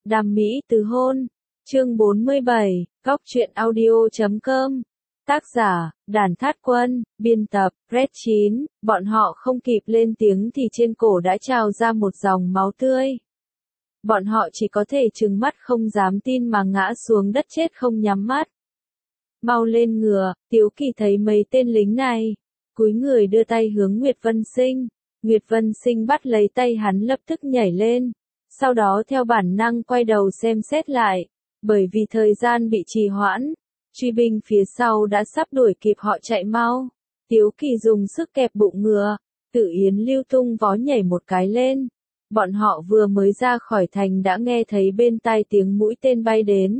Đam mỹ từ hôn. Chương 47, Góc truyện audio.com. Tác giả, Đàn Thát Quân, biên tập, Red 9, bọn họ không kịp lên tiếng thì trên cổ đã trào ra một dòng máu tươi. Bọn họ chỉ có thể trừng mắt không dám tin mà ngã xuống đất chết không nhắm mắt. Mau lên ngựa, Tiếu Kỳ thấy mấy tên lính này, cúi người đưa tay hướng Nguyệt Vân Sinh. Nguyệt Vân Sinh bắt lấy tay hắn lập tức nhảy lên, sau đó theo bản năng quay đầu xem xét lại, bởi vì thời gian bị trì hoãn, truy binh phía sau đã sắp đuổi kịp họ chạy mau. Tiếu Kỳ dùng sức kẹp bụng ngựa, Tử Yến Lưu tung vó nhảy một cái lên. Bọn họ vừa mới ra khỏi thành đã nghe thấy bên tai tiếng mũi tên bay đến.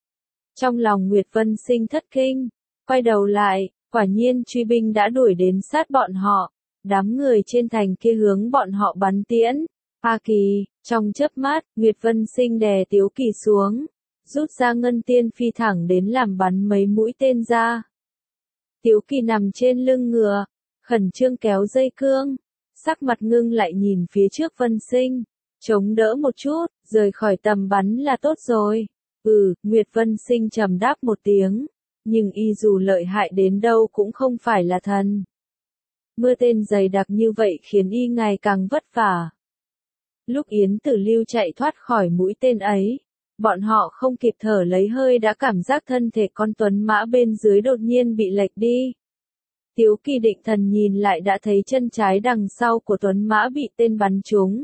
Trong lòng Nguyệt Vân Sinh thất kinh, quay đầu lại, quả nhiên truy binh đã đuổi đến sát bọn họ. Đám người trên thành kia hướng bọn họ bắn tiễn. A Kỳ, trong chớp mắt, Nguyệt Vân Sinh đè Tiếu Kỳ xuống, rút ra ngân tiên phi thẳng đến làm bắn mấy mũi tên ra. Tiếu Kỳ nằm trên lưng ngựa, khẩn trương kéo dây cương, sắc mặt ngưng lại nhìn phía trước Vân Sinh, chống đỡ một chút, rời khỏi tầm bắn là tốt rồi. Nguyệt Vân Sinh trầm đáp một tiếng, nhưng y dù lợi hại đến đâu cũng không phải là thần. Mưa tên dày đặc như vậy khiến y ngày càng vất vả. Lúc Yến Tử Lưu chạy thoát khỏi mũi tên ấy, bọn họ không kịp thở lấy hơi đã cảm giác thân thể con tuấn mã bên dưới đột nhiên bị lệch đi. Tiếu Kỳ định thần nhìn lại đã thấy chân trái đằng sau của tuấn mã bị tên bắn trúng.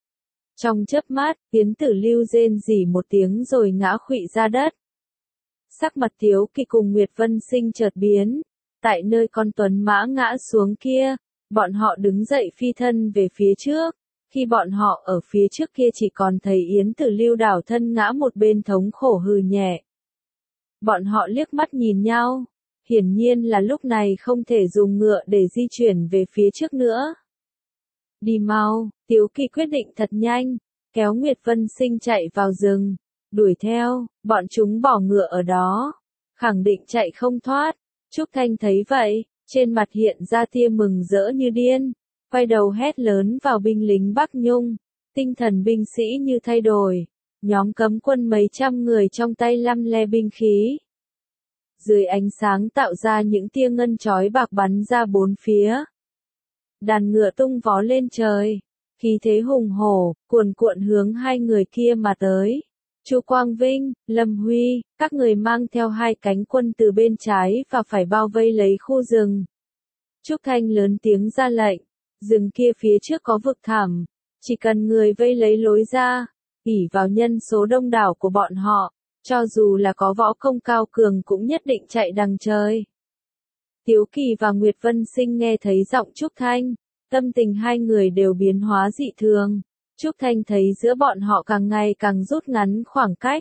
Trong chớp mắt, Yến Tử Lưu rên rỉ một tiếng rồi ngã khuỵu ra đất. Sắc mặt Tiếu Kỳ cùng Nguyệt Vân Sinh chợt biến. Tại nơi con tuấn mã ngã xuống kia, bọn họ đứng dậy phi thân về phía trước. Khi bọn họ ở phía trước kia chỉ còn thấy Yến Tử Lưu đảo thân ngã một bên thống khổ hừ nhẹ. Bọn họ liếc mắt nhìn nhau. Hiển nhiên là lúc này không thể dùng ngựa để di chuyển về phía trước nữa. Đi mau, Tiếu Kỳ quyết định thật nhanh, kéo Nguyệt Vân Sinh chạy vào rừng, đuổi theo, bọn chúng bỏ ngựa ở đó, khẳng định chạy không thoát. Trúc Thanh thấy vậy, trên mặt hiện ra tia mừng rỡ như điên, quay đầu hét lớn vào binh lính Bắc Nhung, tinh thần binh sĩ như thay đổi, nhóm cấm quân mấy trăm người trong tay lăm le binh khí. Dưới ánh sáng tạo ra những tia ngân chói bạc bắn ra bốn phía. Đàn ngựa tung vó lên trời, khí thế hùng hổ, cuồn cuộn hướng hai người kia mà tới. Chu Quang Vinh, Lâm Huy, các người mang theo hai cánh quân từ bên trái và phải bao vây lấy khu rừng. Trúc Thanh lớn tiếng ra lệnh, rừng kia phía trước có vực thẳm, chỉ cần người vây lấy lối ra, ỷ vào nhân số đông đảo của bọn họ, cho dù là có võ công cao cường cũng nhất định chạy đằng trời. Tiếu Kỳ và Nguyệt Vân Sinh nghe thấy giọng Trúc Thanh, tâm tình hai người đều biến hóa dị thường. Trúc Thanh thấy giữa bọn họ càng ngày càng rút ngắn khoảng cách.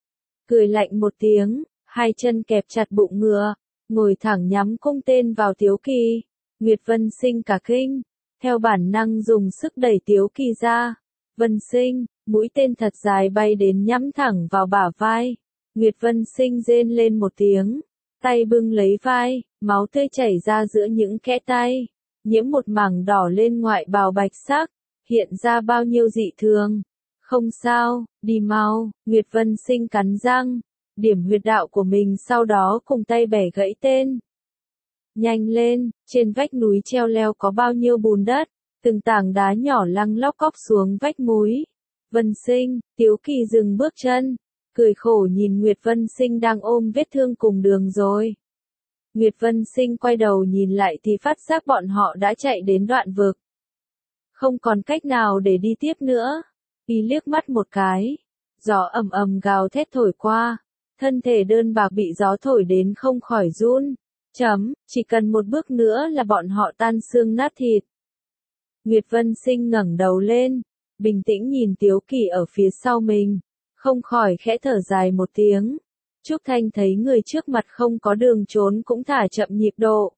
Cười lạnh một tiếng, hai chân kẹp chặt bụng ngựa, ngồi thẳng nhắm cung tên vào Tiếu Kỳ. Nguyệt Vân Sinh cả kinh, theo bản năng dùng sức đẩy Tiếu Kỳ ra. Vân Sinh, mũi tên thật dài bay đến nhắm thẳng vào bả vai. Nguyệt Vân Sinh rên lên một tiếng, tay bưng lấy vai, máu tươi chảy ra giữa những kẽ tay, nhiễm một mảng đỏ lên ngoại bào bạch sắc. Hiện ra bao nhiêu dị thường. Không sao, đi mau, Nguyệt Vân Sinh cắn răng, điểm huyệt đạo của mình sau đó cùng tay bẻ gãy tên. Nhanh lên, trên vách núi treo leo có bao nhiêu bùn đất, từng tảng đá nhỏ lăng lóc cóc xuống vách núi. Vân Sinh, Tiếu Kỳ dừng bước chân, cười khổ nhìn Nguyệt Vân Sinh đang ôm vết thương cùng đường rồi. Nguyệt Vân Sinh quay đầu nhìn lại thì phát giác bọn họ đã chạy đến đoạn vực. Không còn cách nào để đi tiếp nữa. Y liếc mắt một cái. Gió ầm ầm gào thét thổi qua. Thân thể đơn bạc bị gió thổi đến không khỏi run. Chỉ cần một bước nữa là bọn họ tan xương nát thịt. Nguyệt Vân Sinh ngẩng đầu lên. Bình tĩnh nhìn Tiếu Kỳ ở phía sau mình. Không khỏi khẽ thở dài một tiếng. Trúc Thanh thấy người trước mặt không có đường trốn cũng thả chậm nhịp độ.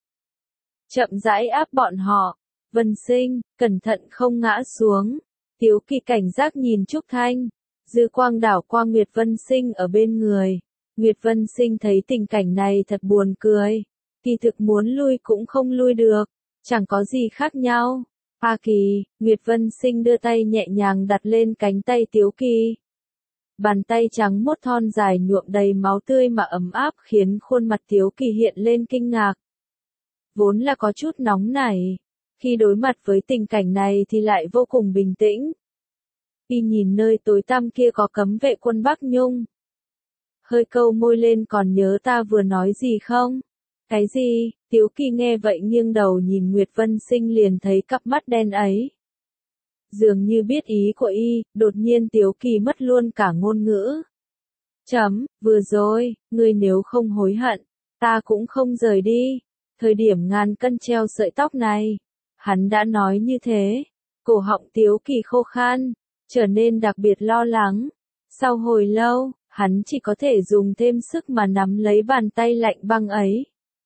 Chậm rãi áp bọn họ. Vân Sinh, cẩn thận không ngã xuống. Tiếu Kỳ cảnh giác nhìn Trúc Thanh. Dư quang đảo qua Nguyệt Vân Sinh ở bên người. Nguyệt Vân Sinh thấy tình cảnh này thật buồn cười. Kỳ thực muốn lui cũng không lui được. Chẳng có gì khác nhau. A Kỳ, Nguyệt Vân Sinh đưa tay nhẹ nhàng đặt lên cánh tay Tiếu Kỳ. Bàn tay trắng mốt thon dài nhuộm đầy máu tươi mà ấm áp khiến khuôn mặt Tiếu Kỳ hiện lên kinh ngạc. Vốn là có chút nóng nảy, khi đối mặt với tình cảnh này thì lại vô cùng bình tĩnh. Y nhìn nơi tối tăm kia có cấm vệ quân Bắc Nhung. Hơi câu môi lên, còn nhớ ta vừa nói gì không? Cái gì? Tiếu Kỳ nghe vậy nghiêng đầu nhìn Nguyệt Vân Sinh liền thấy cặp mắt đen ấy. Dường như biết ý của y, đột nhiên Tiếu Kỳ mất luôn cả ngôn ngữ. Vừa rồi, ngươi nếu không hối hận, ta cũng không rời đi. Thời điểm ngàn cân treo sợi tóc này, hắn đã nói như thế. Cổ họng Tiếu Kỳ khô khan, trở nên đặc biệt lo lắng. Sau hồi lâu, hắn chỉ có thể dùng thêm sức mà nắm lấy bàn tay lạnh băng ấy.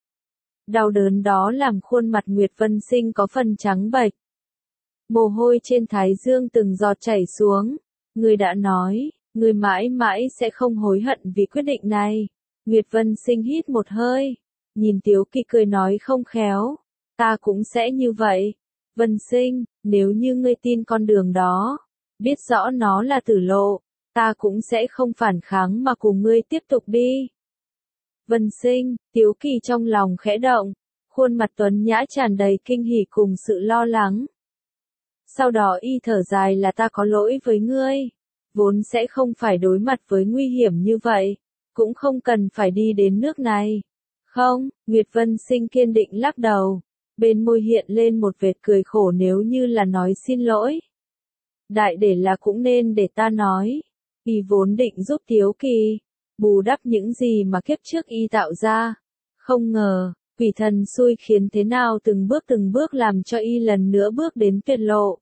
Đau đớn đó làm khuôn mặt Nguyệt Vân Sinh có phần trắng bệch. Mồ hôi trên thái dương từng giọt chảy xuống. Ngươi đã nói, ngươi mãi mãi sẽ không hối hận vì quyết định này. Nguyệt Vân Sinh hít một hơi, nhìn Tiếu Kỳ cười nói không khéo. Ta cũng sẽ như vậy. Vân Sinh, nếu như ngươi tin con đường đó, biết rõ nó là tử lộ, ta cũng sẽ không phản kháng mà cùng ngươi tiếp tục đi. Vân Sinh, Tiếu Kỳ trong lòng khẽ động, khuôn mặt tuấn nhã tràn đầy kinh hỉ cùng sự lo lắng. Sau đó y thở dài, là ta có lỗi với ngươi, vốn sẽ không phải đối mặt với nguy hiểm như vậy, cũng không cần phải đi đến nước này. Không, Nguyệt Vân Sinh kiên định lắc đầu, bên môi hiện lên một vệt cười khổ, nếu như là nói xin lỗi. Đại để là cũng nên để ta nói. Y vốn định giúp Tiếu Kỳ bù đắp những gì mà kiếp trước y tạo ra. Không ngờ, quỷ thần xui khiến thế nào từng bước làm cho y lần nữa bước đến tuyệt lộ.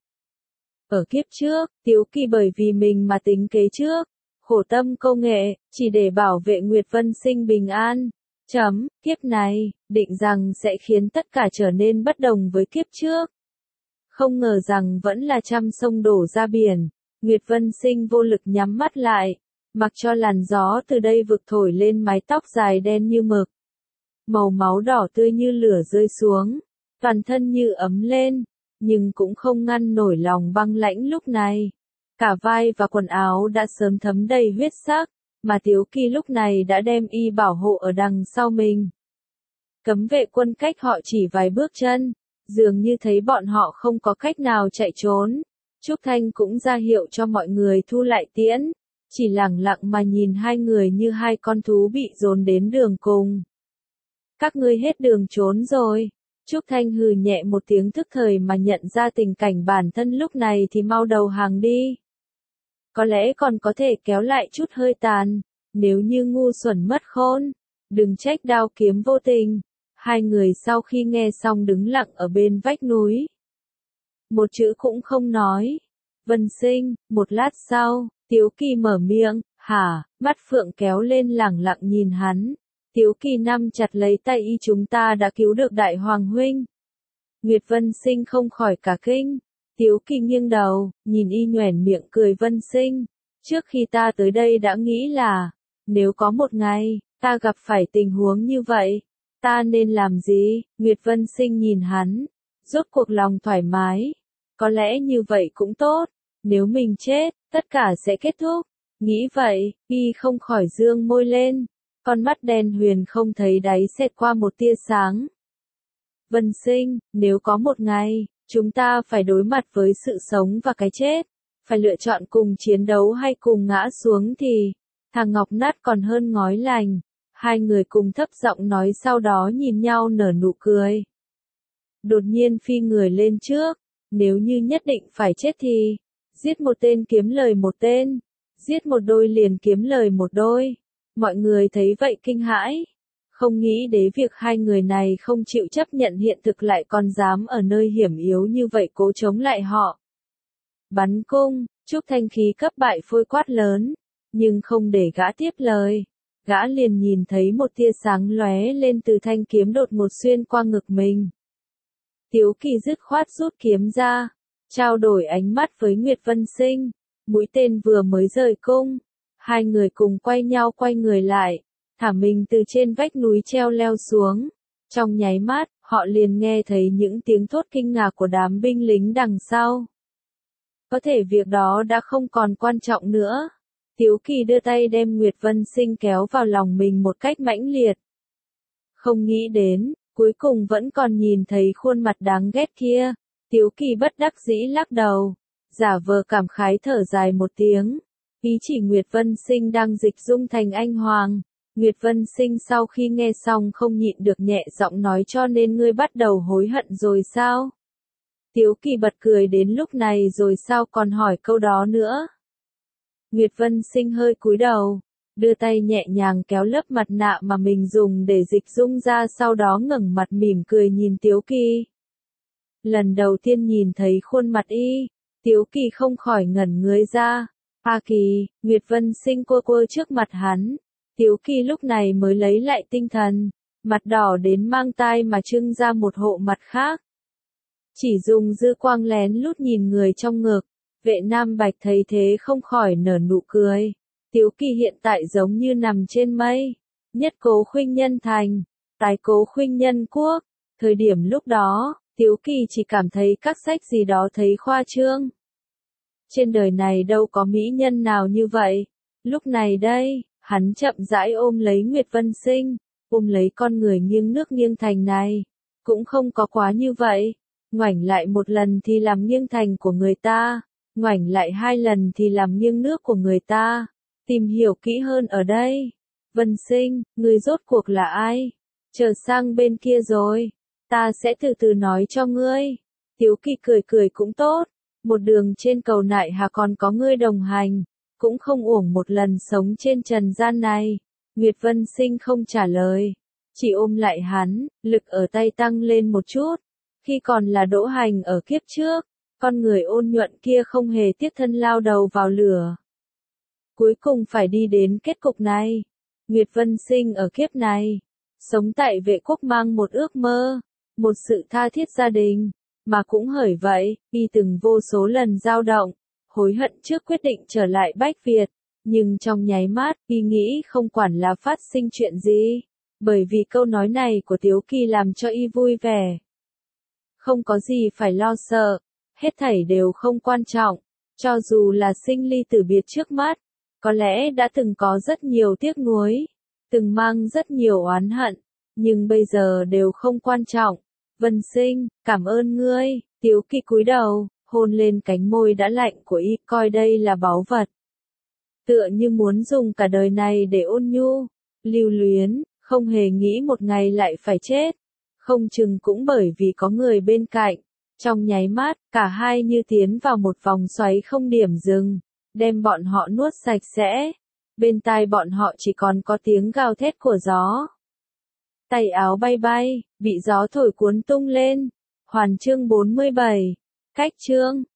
Ở kiếp trước, Tiếu Kỳ bởi vì mình mà tính kế trước, khổ tâm câu nghệ, chỉ để bảo vệ Nguyệt Vân Sinh bình an. Kiếp này, định rằng sẽ khiến tất cả trở nên bất đồng với kiếp trước. Không ngờ rằng vẫn là trăm sông đổ ra biển. Nguyệt Vân Sinh vô lực nhắm mắt lại, mặc cho làn gió từ đây vực thổi lên mái tóc dài đen như mực. Màu máu đỏ tươi như lửa rơi xuống, toàn thân như ấm lên, nhưng cũng không ngăn nổi lòng băng lãnh lúc này. Cả vai và quần áo đã sớm thấm đầy huyết sắc, mà Tiếu Kỳ lúc này đã đem y bảo hộ ở đằng sau mình. Cấm vệ quân cách họ chỉ vài bước chân, dường như thấy bọn họ không có cách nào chạy trốn. Trúc Thanh cũng ra hiệu cho mọi người thu lại tiễn, chỉ lẳng lặng mà nhìn hai người như hai con thú bị dồn đến đường cùng. Các ngươi hết đường trốn rồi. Trúc Thanh hừ nhẹ một tiếng, tức thời mà nhận ra tình cảnh bản thân lúc này thì mau đầu hàng đi. Có lẽ còn có thể kéo lại chút hơi tàn, nếu như ngu xuẩn mất khôn, đừng trách đao kiếm vô tình. Hai người sau khi nghe xong đứng lặng ở bên vách núi. Một chữ cũng không nói. Vân Sinh, một lát sau, Tiếu Kỳ mở miệng, hả, mắt phượng kéo lên lẳng lặng nhìn hắn. Tiếu Kỳ nắm chặt lấy tay y, chúng ta đã cứu được đại hoàng huynh. Nguyệt Vân Sinh không khỏi cả kinh. Tiếu Kỳ nghiêng đầu, nhìn y nhoẻn miệng cười, Vân Sinh, trước khi ta tới đây đã nghĩ là, nếu có một ngày, ta gặp phải tình huống như vậy, ta nên làm gì? Nguyệt Vân Sinh nhìn hắn, rốt cuộc lòng thoải mái. Có lẽ như vậy cũng tốt, nếu mình chết, tất cả sẽ kết thúc. Nghĩ vậy, y không khỏi dương môi lên, con mắt đen huyền không thấy đáy xẹt qua một tia sáng. Vân Sinh, nếu có một ngày, chúng ta phải đối mặt với sự sống và cái chết, phải lựa chọn cùng chiến đấu hay cùng ngã xuống thì, thằng ngọc nát còn hơn ngói lành. Hai người cùng thấp giọng nói, sau đó nhìn nhau nở nụ cười. Đột nhiên phi người lên trước, nếu như nhất định phải chết thì, giết một tên kiếm lời một tên, giết một đôi liền kiếm lời một đôi. Mọi người thấy vậy kinh hãi, không nghĩ đến việc hai người này không chịu chấp nhận hiện thực lại còn dám ở nơi hiểm yếu như vậy cố chống lại họ. Bắn cung, Trúc Thanh khí cấp bại phôi quát lớn, nhưng không để gã tiếp lời. Gã liền nhìn thấy một tia sáng lóe lên từ thanh kiếm đột ngột xuyên qua ngực mình. Tiếu Kỳ dứt khoát rút kiếm ra, trao đổi ánh mắt với Nguyệt Vân Sinh. Mũi tên vừa mới rời cung, hai người cùng quay nhau quay người lại, thả mình từ trên vách núi treo leo xuống. Trong nháy mắt, họ liền nghe thấy những tiếng thốt kinh ngạc của đám binh lính đằng sau. Có thể việc đó đã không còn quan trọng nữa. Tiếu Kỳ đưa tay đem Nguyệt Vân Sinh kéo vào lòng mình một cách mãnh liệt. Không nghĩ đến, cuối cùng vẫn còn nhìn thấy khuôn mặt đáng ghét kia. Tiếu Kỳ bất đắc dĩ lắc đầu, giả vờ cảm khái thở dài một tiếng. Ý chỉ Nguyệt Vân Sinh đang dịch dung thành anh hoàng. Nguyệt Vân Sinh sau khi nghe xong không nhịn được nhẹ giọng nói, cho nên ngươi bắt đầu hối hận rồi sao? Tiếu Kỳ bật cười đến lúc này rồi sao còn hỏi câu đó nữa? Nguyệt Vân Sinh hơi cúi đầu, đưa tay nhẹ nhàng kéo lớp mặt nạ mà mình dùng để dịch dung ra, sau đó ngẩng mặt mỉm cười nhìn Tiếu Kỳ. Lần đầu tiên nhìn thấy khuôn mặt y, Tiếu Kỳ không khỏi ngẩn người ra. A Kỳ, Nguyệt Vân Sinh cua cua trước mặt hắn. Tiếu Kỳ lúc này mới lấy lại tinh thần, mặt đỏ đến mang tai mà trưng ra một hộ mặt khác. Chỉ dùng dư quang lén lút nhìn người trong ngực, Vệ Nam Bạch thấy thế không khỏi nở nụ cười. Tiếu Kỳ hiện tại giống như nằm trên mây, nhất cố khuynh nhân thành, tái cố khuynh nhân quốc. Thời điểm lúc đó, Tiếu Kỳ chỉ cảm thấy các sách gì đó thấy khoa trương. Trên đời này đâu có mỹ nhân nào như vậy. Lúc này đây, hắn chậm rãi ôm lấy Nguyệt Vân Sinh, ôm lấy con người nghiêng nước nghiêng thành này. Cũng không có quá như vậy. Ngoảnh lại một lần thì làm nghiêng thành của người ta, ngoảnh lại 2 lần thì làm nghiêng nước của người ta. Tìm hiểu kỹ hơn ở đây. Vân Sinh, người rốt cuộc là ai? Chờ sang bên kia rồi, ta sẽ từ từ nói cho ngươi. Tiếu Kỳ cười cười cũng tốt. Một đường trên cầu nại hà còn có ngươi đồng hành, cũng không uổng một lần sống trên trần gian này. Nguyệt Vân Sinh không trả lời, chỉ ôm lại hắn, lực ở tay tăng lên một chút. Khi còn là Đỗ Hành ở kiếp trước, con người ôn nhuận kia không hề tiếc thân lao đầu vào lửa. Cuối cùng phải đi đến kết cục này. Nguyệt Vân Sinh ở kiếp này, sống tại Vệ Quốc mang một ước mơ, một sự tha thiết gia đình. Mà cũng hởi vậy, y từng vô số lần dao động, hối hận trước quyết định trở lại Bách Việt, nhưng trong nháy mắt, y nghĩ không quản là phát sinh chuyện gì, bởi vì câu nói này của Tiếu Kỳ làm cho y vui vẻ. Không có gì phải lo sợ, hết thảy đều không quan trọng, cho dù là sinh ly tử biệt trước mắt, có lẽ đã từng có rất nhiều tiếc nuối, từng mang rất nhiều oán hận, nhưng bây giờ đều không quan trọng. Vân Sinh, cảm ơn ngươi. Tiếu Kỳ cúi đầu, hôn lên cánh môi đã lạnh của y, coi đây là báu vật. Tựa như muốn dùng cả đời này để ôn nhu, lưu luyến, không hề nghĩ một ngày lại phải chết. Không chừng cũng bởi vì có người bên cạnh. Trong nháy mắt, cả hai như tiến vào một vòng xoáy không điểm dừng, đem bọn họ nuốt sạch sẽ. Bên tai bọn họ chỉ còn có tiếng gào thét của gió. Tay áo bay bay, bị gió thổi cuốn tung lên. Hoàn chương 47. Cách chương.